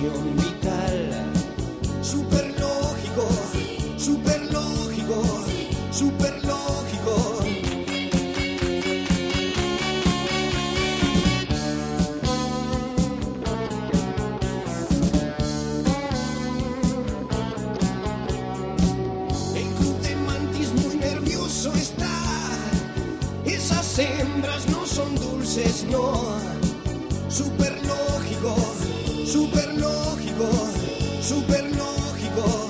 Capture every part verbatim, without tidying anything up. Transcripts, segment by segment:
expresión vital. Super lógico, super lógico, super lógico. El club de mantis muy nervioso está. Esas hembras no son dulces, no. Super lógico, super lógico, super lógico.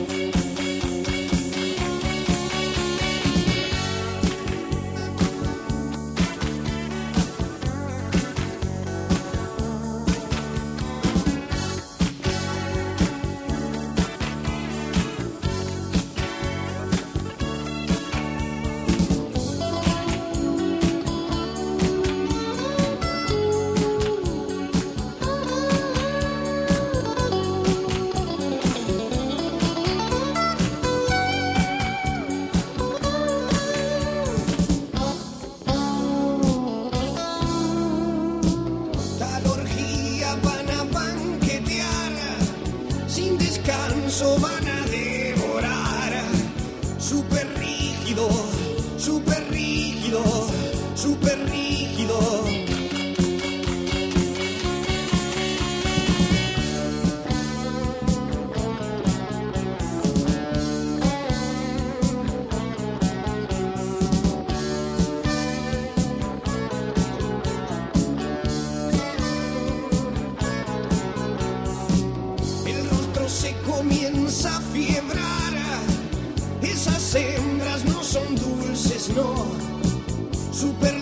Van a devorar. Super rígido, super rígido, super rígido. Se comienza a fiebrar. Esas hembras no son dulces, no. Super